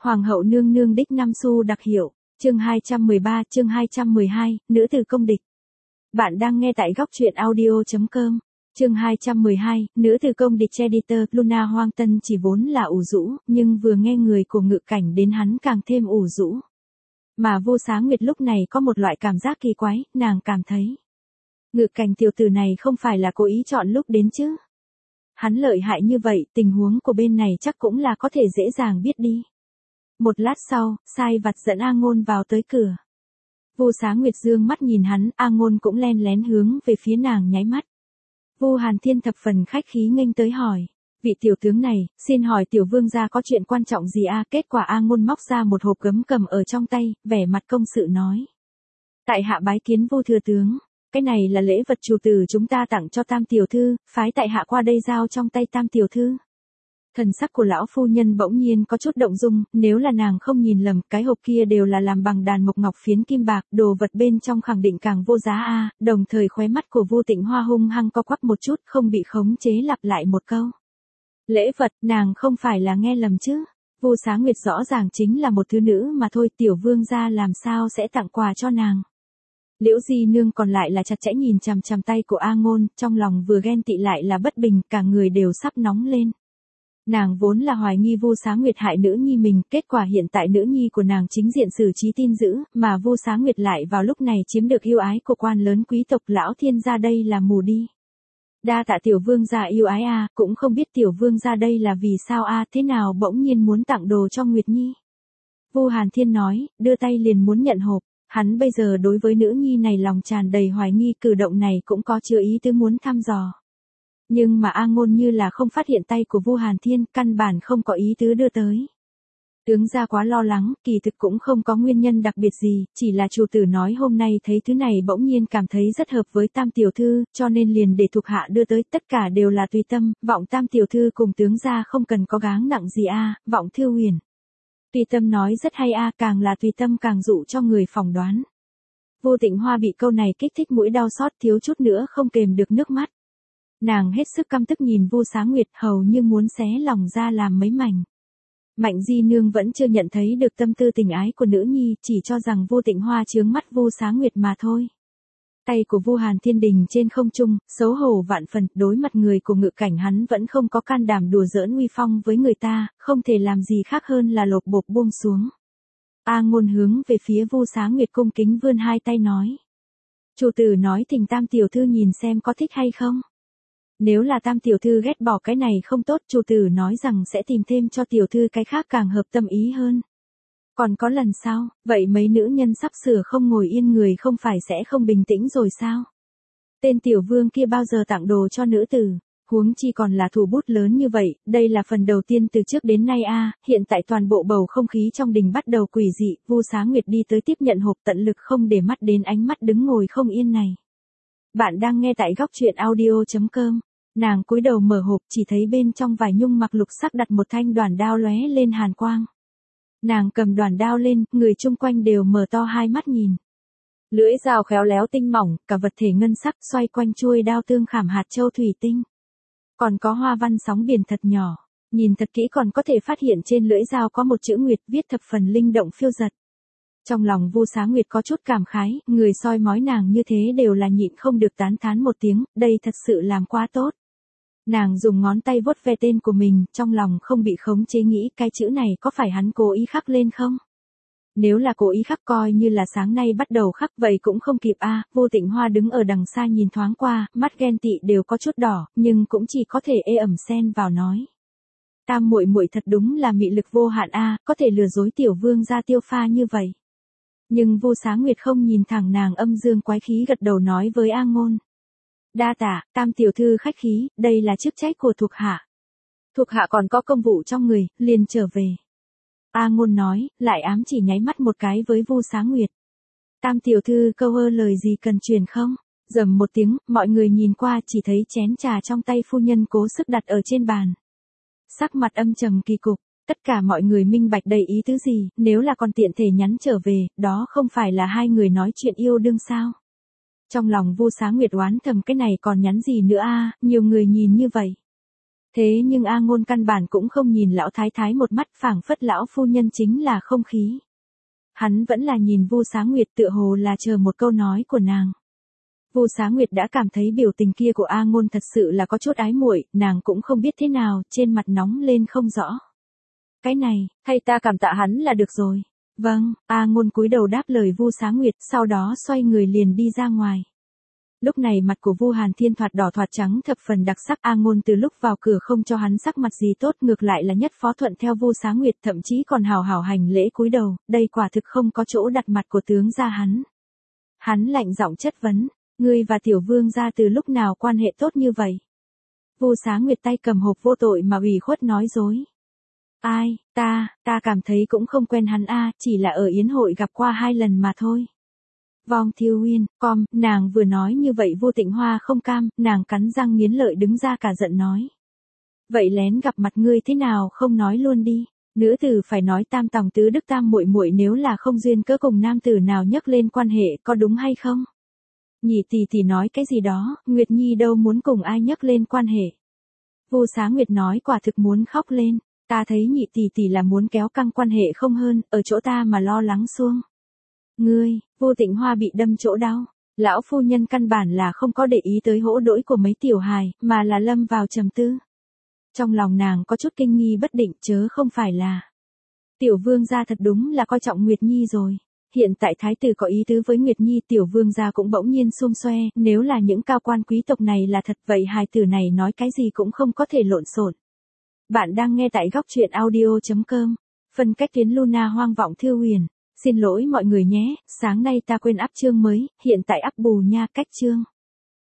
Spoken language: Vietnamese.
Hoàng hậu nương nương đích năm xu đặc hiệu, chương 213, chương 212, nữ tử công địch. Bạn đang nghe tại góc truyện audio.com. Chương 212, nữ tử công địch. Editor Luna Hoang Tân chỉ vốn là ủ rũ, nhưng vừa nghe người của Ngự Cảnh đến hắn càng thêm ủ rũ. Mà Vô Sáng Nguyệt lúc này có một loại cảm giác kỳ quái, nàng cảm thấy Ngự Cảnh tiểu tử này không phải là cố ý chọn lúc đến chứ. Hắn lợi hại như vậy, tình huống của bên này chắc cũng là có thể dễ dàng biết đi. Một lát sau, sai vặt dẫn A Ngôn vào tới cửa. Vô Sáng Nguyệt dương mắt nhìn hắn, A Ngôn cũng len lén hướng về phía nàng nháy mắt. Vu Hàn Thiên thập phần khách khí nghênh tới hỏi, vị tiểu tướng này, xin hỏi tiểu vương gia có chuyện quan trọng gì a? Kết quả A Ngôn móc ra một hộp gấm cầm ở trong tay, vẻ mặt công sự nói. Tại hạ bái kiến Vô thừa tướng, cái này là lễ vật chủ tử chúng ta tặng cho Tam tiểu thư, phái tại hạ qua đây giao trong tay Tam tiểu thư. Thần sắc của lão phu nhân bỗng nhiên có chút động dung, nếu là nàng không nhìn lầm, cái hộp kia đều là làm bằng đàn mộc ngọc phiến kim bạc, đồ vật bên trong khẳng định càng vô giá a. Đồng thời khóe mắt của Vu Tịnh Hoa hung hăng co quắp một chút, không bị khống chế lặp lại một câu. Lễ vật, nàng không phải là nghe lầm chứ? Vu Sáng Nguyệt rõ ràng chính là một thứ nữ mà thôi, tiểu vương gia làm sao sẽ tặng quà cho nàng? Liễu Di Nương còn lại là chặt chẽ nhìn chằm chằm tay của A Ngôn, trong lòng vừa ghen tị lại là bất bình, cả người đều sắp nóng lên. Nàng vốn là hoài nghi Vu Sáng Nguyệt hại nữ nhi mình, kết quả hiện tại nữ nhi của nàng chính diện xử trí tin dữ, mà Vu Sáng Nguyệt lại vào lúc này chiếm được yêu ái của quan lớn quý tộc lão thiên gia, đây là mù đi. Đa tạ tiểu vương gia yêu ái a, cũng không biết tiểu vương gia đây là vì sao a, thế nào bỗng nhiên muốn tặng đồ cho Nguyệt Nhi. Vu Hàn Thiên nói, đưa tay liền muốn nhận hộp, hắn bây giờ đối với nữ nhi này lòng tràn đầy hoài nghi, cử động này cũng có chứa ý tứ muốn thăm dò. Nhưng mà A Ngôn như là không phát hiện tay của Vu Hàn Thiên, căn bản không có ý tứ đưa tới. Tướng gia quá lo lắng, kỳ thực cũng không có nguyên nhân đặc biệt gì, chỉ là chủ tử nói hôm nay thấy thứ này bỗng nhiên cảm thấy rất hợp với Tam tiểu thư, cho nên liền để thuộc hạ đưa tới, tất cả đều là tùy tâm, vọng Tam tiểu thư cùng tướng gia không cần có gáng nặng gì a. Vọng Thư Huyền. Tùy tâm nói rất hay a, càng là tùy tâm càng dụ cho người phỏng đoán. Vô Tịnh Hoa bị câu này kích thích mũi đau xót, thiếu chút nữa không kềm được nước mắt. Nàng hết sức căm tức nhìn Vu Sáng Nguyệt, hầu như muốn xé lòng ra làm mấy mảnh. Mạnh Di Nương vẫn chưa nhận thấy được tâm tư tình ái của nữ nhi, chỉ cho rằng Vô Tịnh Hoa chướng mắt Vu Sáng Nguyệt mà thôi. Tay của Vu Hàn Thiên đình trên không trung, xấu hổ vạn phần, đối mặt người của Ngự Cảnh hắn vẫn không có can đảm đùa giỡn uy phong với người ta, không thể làm gì khác hơn là lột bột buông xuống. A Ngôn hướng về phía Vu Sáng Nguyệt cung kính vươn hai tay nói. Chủ tử nói thỉnh Tam tiểu thư nhìn xem có thích hay không. Nếu là Tam tiểu thư ghét bỏ cái này không tốt, chủ tử nói rằng sẽ tìm thêm cho tiểu thư cái khác càng hợp tâm ý hơn. Còn có lần sau, vậy mấy nữ nhân sắp sửa không ngồi yên người không phải sẽ không bình tĩnh rồi sao? Tên tiểu vương kia bao giờ tặng đồ cho nữ tử, huống chi còn là thủ bút lớn như vậy, đây là phần đầu tiên từ trước đến nay a. Hiện tại toàn bộ bầu không khí trong đình bắt đầu quỷ dị, Vu Sáng Nguyệt đi tới tiếp nhận hộp, tận lực không để mắt đến ánh mắt đứng ngồi không yên này. Bạn đang nghe tại góc truyện audio.com. Nàng cúi đầu mở hộp, chỉ thấy bên trong vải nhung mặc lục sắc đặt một thanh đoản đao lóe lên hàn quang. Nàng cầm đoản đao lên, người chung quanh đều mở to hai mắt nhìn. Lưỡi dao khéo léo tinh mỏng, cả vật thể ngân sắc, xoay quanh chuôi đao tương khảm hạt châu thủy tinh. Còn có hoa văn sóng biển thật nhỏ, nhìn thật kỹ còn có thể phát hiện trên lưỡi dao có một chữ Nguyệt viết thập phần linh động phiêu dật. Trong lòng Vu Sáng Nguyệt có chút cảm khái, người soi mói nàng như thế đều là nhịn không được tán thán một tiếng, đây thật sự làm quá tốt. Nàng dùng ngón tay vuốt ve tên của mình, trong lòng không bị khống chế nghĩ cái chữ này có phải hắn cố ý khắc lên không? Nếu là cố ý khắc coi như là sáng nay bắt đầu khắc vậy cũng không kịp a. Vô Tịnh Hoa đứng ở đằng xa nhìn thoáng qua, mắt ghen tị đều có chút đỏ, nhưng cũng chỉ có thể ê ẩm xen vào nói. Tam muội muội thật đúng là mị lực vô hạn a, có thể lừa dối tiểu vương gia Tiêu Pha như vậy. Nhưng Vu Sáng Nguyệt không nhìn thẳng nàng, âm dương quái khí gật đầu nói với A Ngôn. Đa tạ, Tam tiểu thư khách khí, đây là chức trách của thuộc hạ. Thuộc hạ còn có công vụ trong người, liền trở về. A Ngôn nói, lại ám chỉ nháy mắt một cái với Vu Sáng Nguyệt. Tam tiểu thư câu ơ lời gì cần truyền không? Rầm một tiếng, mọi người nhìn qua chỉ thấy chén trà trong tay phu nhân cố sức đặt ở trên bàn. Sắc mặt âm trầm kỳ cục. Tất cả mọi người minh bạch đầy ý tứ gì, nếu là còn tiện thể nhắn trở về, đó không phải là hai người nói chuyện yêu đương sao? Trong lòng Vu Sáng Nguyệt oán thầm cái này còn nhắn gì nữa a, nhiều người nhìn như vậy. Thế nhưng A Ngôn căn bản cũng không nhìn lão thái thái một mắt, phảng phất lão phu nhân chính là không khí. Hắn vẫn là nhìn Vu Xá Nguyệt, tựa hồ là chờ một câu nói của nàng. Vu Xá Nguyệt đã cảm thấy biểu tình kia của A Ngôn thật sự là có chút ái muội, nàng cũng không biết thế nào, trên mặt nóng lên không rõ. Cái này, thay ta cảm tạ hắn là được rồi. Vâng, A Ngôn cúi đầu đáp lời Vu Xá Nguyệt, sau đó xoay người liền đi ra ngoài. Lúc này mặt của Vu Hàn Thiên thoạt đỏ thoạt trắng thập phần đặc sắc, A Ngôn từ lúc vào cửa không cho hắn sắc mặt gì tốt, ngược lại là nhất phó thuận theo Vu Xá Nguyệt, thậm chí còn hào hào hành lễ cúi đầu, đây quả thực không có chỗ đặt mặt của tướng gia hắn. Hắn lạnh giọng chất vấn, ngươi và tiểu vương gia từ lúc nào quan hệ tốt như vậy? Vu Xá Nguyệt tay cầm hộp vô tội mà ủy khuất nói dối. Ai, ta cảm thấy cũng không quen hắn a, chỉ là ở yến hội gặp qua 2 lần mà thôi. Vong Thiêu Uyên, nàng vừa nói như vậy Vu Tịnh Hoa không cam, nàng cắn răng nghiến lợi đứng ra cả giận nói. Vậy lén gặp mặt ngươi thế nào không nói luôn đi, nữ tử phải nói tam tòng tứ đức tam muội muội, nếu là không duyên cớ cùng nam tử nào nhắc lên quan hệ, có đúng hay không? Nhị tỷ tỷ nói cái gì đó, Nguyệt Nhi đâu muốn cùng ai nhắc lên quan hệ. Vu Xá Nguyệt nói quả thực muốn khóc lên, ta thấy nhị tỷ tỷ là muốn kéo căng quan hệ không hơn, ở chỗ ta mà lo lắng xuông. Ngươi, Vu Tịnh Hoa bị đâm chỗ đau, lão phu nhân căn bản là không có để ý tới hỗn đỗi của mấy tiểu hài, mà là lâm vào trầm tư. Trong lòng nàng có chút kinh nghi bất định, chớ không phải là tiểu vương gia thật đúng là coi trọng Nguyệt Nhi rồi. Hiện tại thái tử có ý tứ với Nguyệt Nhi, tiểu vương gia cũng bỗng nhiên xum xoe, nếu là những cao quan quý tộc này là thật, vậy hài tử này nói cái gì cũng không có thể lộn xộn. Bạn đang nghe tại góc truyện audio.com. Phân cách tuyến Luna hoang vọng Thư Huyền. Xin lỗi mọi người nhé, sáng nay ta quên up chương mới, hiện tại up bù nha, cách chương.